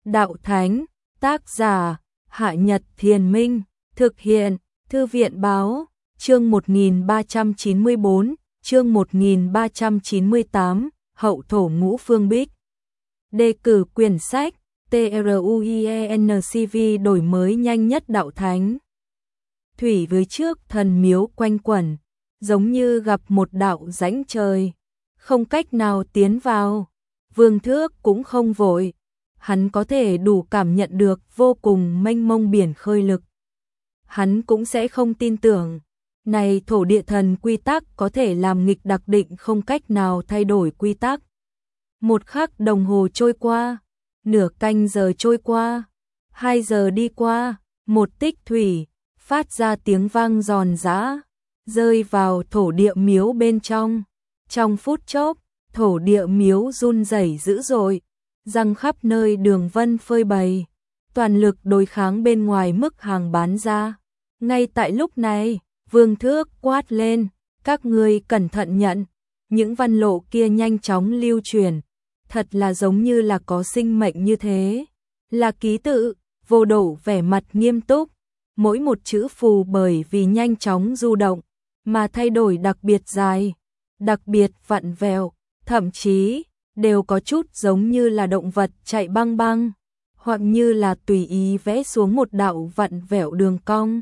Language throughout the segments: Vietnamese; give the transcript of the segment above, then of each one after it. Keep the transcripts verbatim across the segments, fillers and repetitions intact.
Đạo Thánh, tác giả, Hạ Nhật Thiền Minh, thực hiện, Thư viện Báo, chương một nghìn ba trăm chín mươi bốn, chương một nghìn ba trăm chín mươi tám, Hậu thổ ngũ phương bích. Đề cử quyển sách, TRUIENCV đổi mới nhanh nhất Đạo Thánh. Thủy với trước thần miếu quanh quẩn, giống như gặp một đạo rãnh trời, không cách nào tiến vào. Vương Thước cũng không vội, hắn có thể đủ cảm nhận được vô cùng mênh mông biển khơi lực. Hắn cũng sẽ không tin tưởng, này thổ địa thần quy tắc có thể làm nghịch đặc định không cách nào thay đổi quy tắc. Một khắc đồng hồ trôi qua, nửa canh giờ trôi qua, hai giờ đi qua, một tích thủy phát ra tiếng vang giòn giã, rơi vào thổ địa miếu bên trong. Trong phút chốc, thổ địa miếu run rẩy dữ dội, răng khắp nơi đường vân phơi bày, toàn lực đối kháng bên ngoài mức hàng bán ra. Ngay tại lúc này, Vương Thước quát lên, các ngươi cẩn thận nhận, những văn lộ kia nhanh chóng lưu truyền, thật là giống như là có sinh mệnh như thế, là ký tự. Vô Độ vẻ mặt nghiêm túc, mỗi một chữ phù bởi vì nhanh chóng du động mà thay đổi đặc biệt dài, đặc biệt vặn vẹo, thậm chí đều có chút giống như là động vật chạy băng băng, hoặc như là tùy ý vẽ xuống một đạo vặn vẹo đường cong.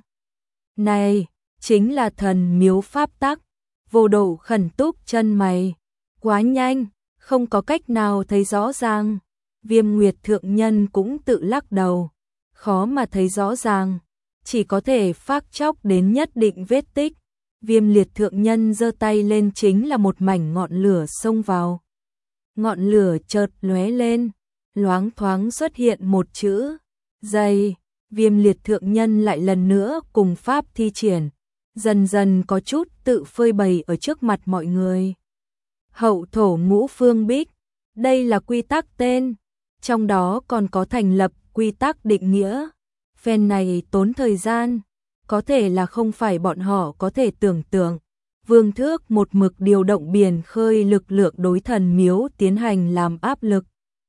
Này, chính là thần miếu pháp tắc. Vô Độ khẩn túc chân mày, quá nhanh, không có cách nào thấy rõ ràng. Viêm Nguyệt thượng nhân cũng tự lắc đầu, khó mà thấy rõ ràng, chỉ có thể phác chóc đến nhất định vết tích. Viêm Liệt thượng nhân giơ tay lên, chính là một mảnh ngọn lửa xông vào. Ngọn lửa chợt lóe lên, loáng thoáng xuất hiện một chữ dây. Viêm Liệt thượng nhân lại lần nữa cùng pháp thi triển, dần dần có chút tự phơi bày ở trước mặt mọi người. Hậu thổ ngũ phương bích, đây là quy tắc tên, trong đó còn có thành lập quy tắc định nghĩa. Phen này tốn thời gian, có thể là không phải bọn họ có thể tưởng tượng. Vương Thước một mực điều động biển khơi lực lượng đối thần miếu tiến hành làm áp lực.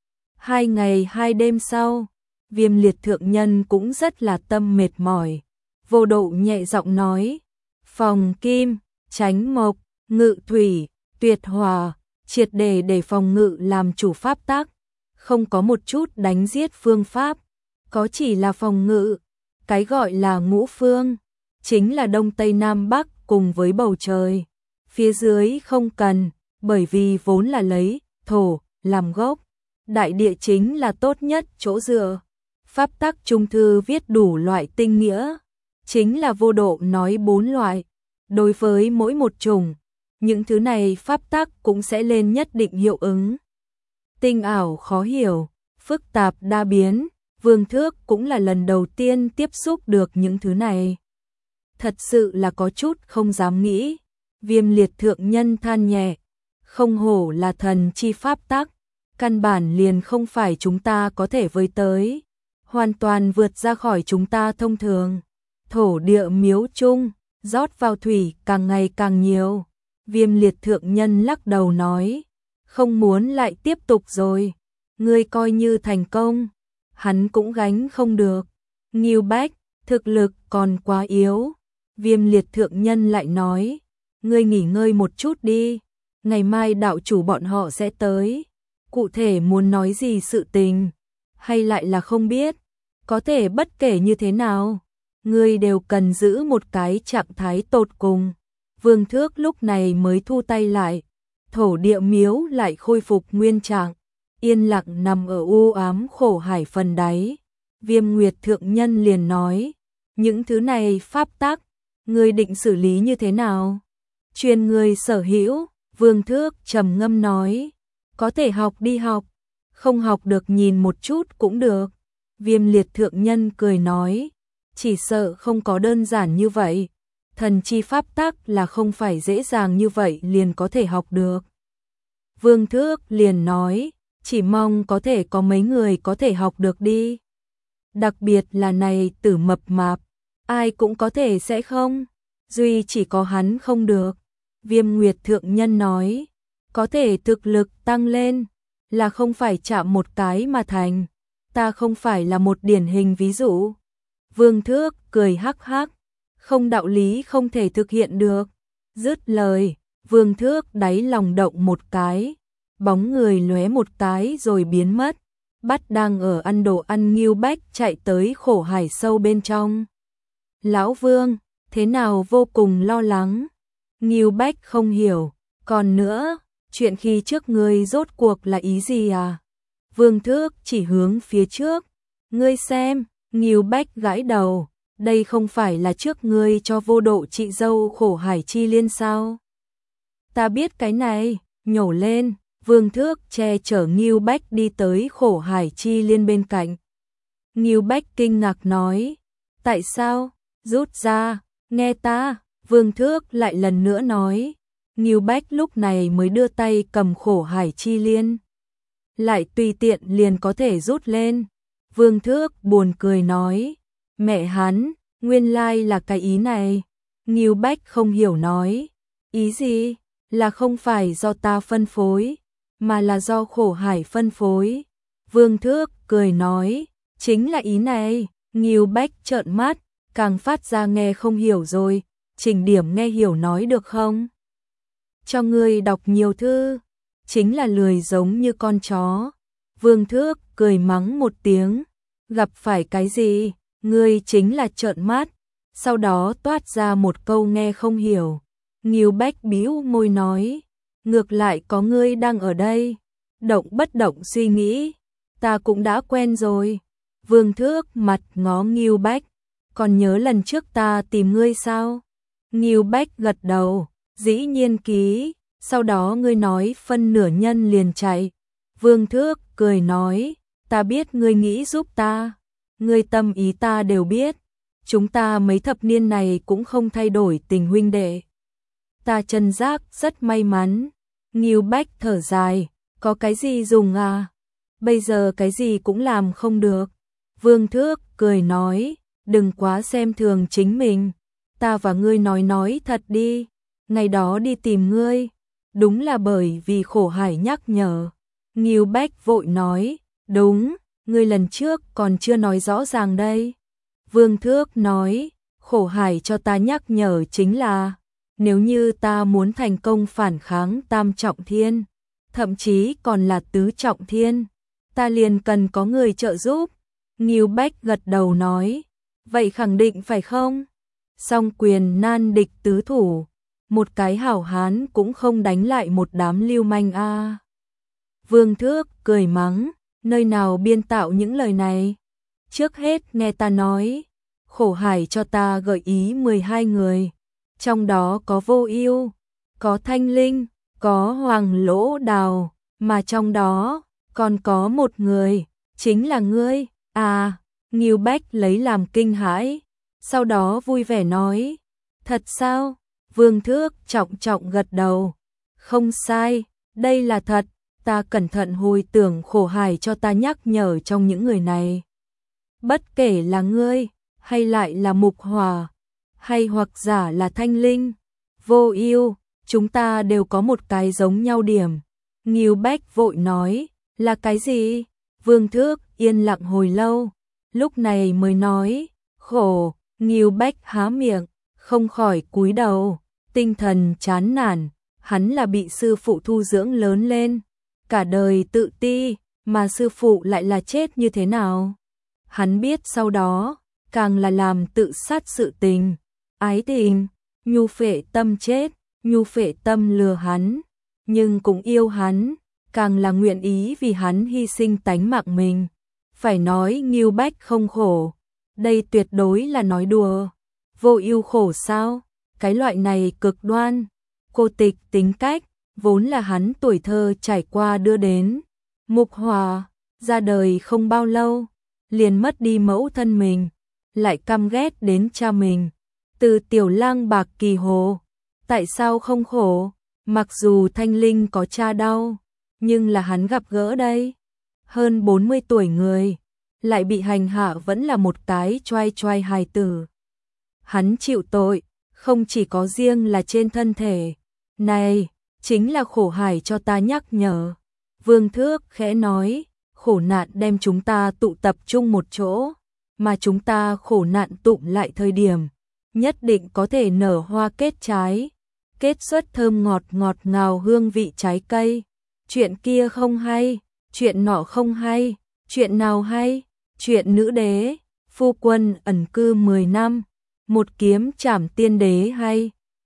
Hai ngày hai đêm sau, Viêm Liệt thượng nhân cũng rất là tâm mệt mỏi. Vô Độ nhẹ giọng nói, phòng kim, tránh mộc, ngự thủy, tuyệt hòa, triệt để để phòng ngự làm chủ pháp tắc, không có một chút đánh giết phương pháp, có chỉ là phòng ngự. Cái gọi là ngũ phương, chính là đông tây nam bắc cùng với bầu trời. Phía dưới không cần, bởi vì vốn là lấy thổ làm gốc. Đại địa chính là tốt nhất chỗ dựa. Pháp tắc trung thư viết đủ loại tinh nghĩa, chính là Vô Độ nói bốn loại. Đối với mỗi một chủng, những thứ này pháp tắc cũng sẽ lên nhất định hiệu ứng. Tinh ảo khó hiểu, phức tạp đa biến, Vương Thước cũng là lần đầu tiên tiếp xúc được những thứ này. Thật sự là có chút không dám nghĩ. Viêm Liệt thượng nhân than nhẹ, không hổ là thần chi pháp tắc, căn bản liền không phải chúng ta có thể với tới, hoàn toàn vượt ra khỏi chúng ta thông thường. Thổ địa miếu chung, rót vào thủy càng ngày càng nhiều. Viêm Liệt thượng nhân lắc đầu nói, không muốn lại tiếp tục rồi, ngươi coi như thành công, hắn cũng gánh không được. Ngưu Bách, thực lực còn quá yếu. Viêm Liệt thượng nhân lại nói, ngươi nghỉ ngơi một chút đi, ngày mai đạo chủ bọn họ sẽ tới. Cụ thể muốn nói gì sự tình, hay lại là không biết, có thể bất kể như thế nào, ngươi đều cần giữ một cái trạng thái tột cùng. Vương Thước lúc này mới thu tay lại, thổ địa miếu lại khôi phục nguyên trạng, yên lặng nằm ở u ám khổ hải phần đáy. Viêm Nguyệt thượng nhân liền nói, những thứ này pháp tắc, ngươi định xử lý như thế nào? Truyền ngươi sở hữu. Vương Thước trầm ngâm nói, có thể học đi học, không học được nhìn một chút cũng được. Viêm Liệt thượng nhân cười nói, chỉ sợ không có đơn giản như vậy, thần chi pháp tắc là không phải dễ dàng như vậy liền có thể học được. Vương Thước liền nói, chỉ mong có thể có mấy người có thể học được đi. Đặc biệt là này Tử mập mạp, ai cũng có thể sẽ không, duy chỉ có hắn không được. Viêm Nguyệt thượng nhân nói, có thể thực lực tăng lên, là không phải chạm một cái mà thành. ta không phải là một điển hình ví dụ. Vương Thước cười hắc hắc, không đạo lý không thể thực hiện được. Dứt lời, Vương Thước đáy lòng động một cái, bóng người lóe một cái rồi biến mất, bắt đang ở ăn đồ ăn Ngưu Bách chạy tới khổ hải sâu bên trong. Lão Vương, thế nào vô cùng lo lắng. Ngưu Bách không hiểu, còn nữa, chuyện khi trước ngươi rốt cuộc là ý gì à? Vương Thước chỉ hướng phía trước, ngươi xem, Ngưu Bách gãi đầu, đây không phải là trước ngươi cho vô độ chị dâu khổ hải chi liên sao? Ta biết cái này, nhổ lên, Vương Thước che chở Ngưu Bách đi tới khổ hải chi liên bên cạnh. Ngưu Bách kinh ngạc nói, tại sao? Rút ra, nghe ta, Vương Thước lại lần nữa nói. Ngưu Bách lúc này mới đưa tay cầm khổ hải chi liên. Lại tùy tiện liền có thể rút lên. Vương Thước buồn cười nói, mẹ hắn, nguyên lai là cái ý này. Ngưu Bách không hiểu nói, ý gì? Là không phải do ta phân phối, mà là do khổ hải phân phối. Vương Thước cười nói, chính là ý này. Ngưu Bách trợn mắt, càng phát ra nghe không hiểu rồi, Trình Điểm nghe hiểu nói được không? Cho ngươi đọc nhiều thư, chính là lười giống như con chó. Vương Thước cười mắng một tiếng, gặp phải cái gì, ngươi chính là trợn mắt, sau đó toát ra một câu nghe không hiểu. Ngưu Bách bĩu môi nói, ngược lại có ngươi đang ở đây, động bất động suy nghĩ, ta cũng đã quen rồi. Vương Thước mặt ngó Ngưu Bách, còn nhớ lần trước ta tìm ngươi sao? Ngưu Bách gật đầu, dĩ nhiên ký, sau đó ngươi nói phân nửa nhân liền chạy. Vương Thước cười nói, ta biết ngươi nghĩ giúp ta, ngươi tâm ý ta đều biết, chúng ta mấy thập niên này cũng không thay đổi tình huynh đệ. Ta chân giác rất may mắn. Ngưu Bách thở dài, có cái gì dùng à? Bây giờ cái gì cũng làm không được. Vương Thước cười nói, đừng quá xem thường chính mình, ta và ngươi nói nói thật đi, ngày đó đi tìm ngươi, đúng là bởi vì khổ hải nhắc nhở. Ngưu Bách vội nói, đúng, ngươi lần trước còn chưa nói rõ ràng đây. Vương Thước nói, khổ hải cho ta nhắc nhở chính là, nếu như ta muốn thành công phản kháng tam trọng thiên, thậm chí còn là tứ trọng thiên, ta liền cần có người trợ giúp. Ngưu Bách gật đầu nói, vậy khẳng định phải không? Song quyền nan địch tứ thủ, một cái hảo hán cũng không đánh lại một đám lưu manh a. À. Vương Thước cười mắng, nơi nào biên tạo những lời này? Trước hết nghe ta nói, khổ hải cho ta gợi ý mười hai người, trong đó có Vô Ưu, có Thanh Linh, có Hoàng Lỗ Đào, mà trong đó còn có một người, chính là ngươi. À, Ngưu Bách lấy làm kinh hãi, sau đó vui vẻ nói, thật sao? Vương Thước trọng trọng gật đầu, không sai, đây là thật, ta cẩn thận hồi tưởng khổ hải cho ta nhắc nhở trong những người này. Bất kể là ngươi, hay lại là Mục Hòa, hay hoặc giả là Thanh Linh, Vô Ưu, chúng ta đều có một cái giống nhau điểm. Ngưu Bách vội nói, là cái gì? Vương Thước yên lặng hồi lâu, lúc này mới nói, khổ. Ngưu Bách há miệng, không khỏi cúi đầu, tinh thần chán nản, hắn là bị sư phụ thu dưỡng lớn lên, cả đời tự ti, mà sư phụ lại là chết như thế nào? Hắn biết sau đó, càng là làm tự sát sự tình, ái tình, nhu phệ tâm chết, nhu phệ tâm lừa hắn, nhưng cũng yêu hắn, càng là nguyện ý vì hắn hy sinh tánh mạng mình. Phải nói Ngưu Bách không khổ, đây tuyệt đối là nói đùa. Vô Ưu khổ sao? Cái loại này cực đoan, cô tịch tính cách, vốn là hắn tuổi thơ trải qua đưa đến. Mục Hòa, ra đời không bao lâu, liền mất đi mẫu thân mình, lại căm ghét đến cha mình. Từ tiểu lang bạc kỳ hồ, tại sao không khổ? Mặc dù Thanh Linh có cha đau, nhưng là hắn gặp gỡ đây. Hơn bốn mươi tuổi người, lại bị hành hạ vẫn là một cái choai choai hài tử. Hắn chịu tội, không chỉ có riêng là trên thân thể. Này, chính là khổ hải cho ta nhắc nhở. Vương Thước khẽ nói, khổ nạn đem chúng ta tụ tập chung một chỗ, mà chúng ta khổ nạn tụm lại thời điểm, nhất định có thể nở hoa kết trái, kết xuất thơm ngọt ngọt ngào hương vị trái cây. Chuyện kia không hay, chuyện nọ không hay, chuyện nào hay? Chuyện nữ đế, phu quân ẩn cư mười năm, một kiếm trảm tiên đế hay.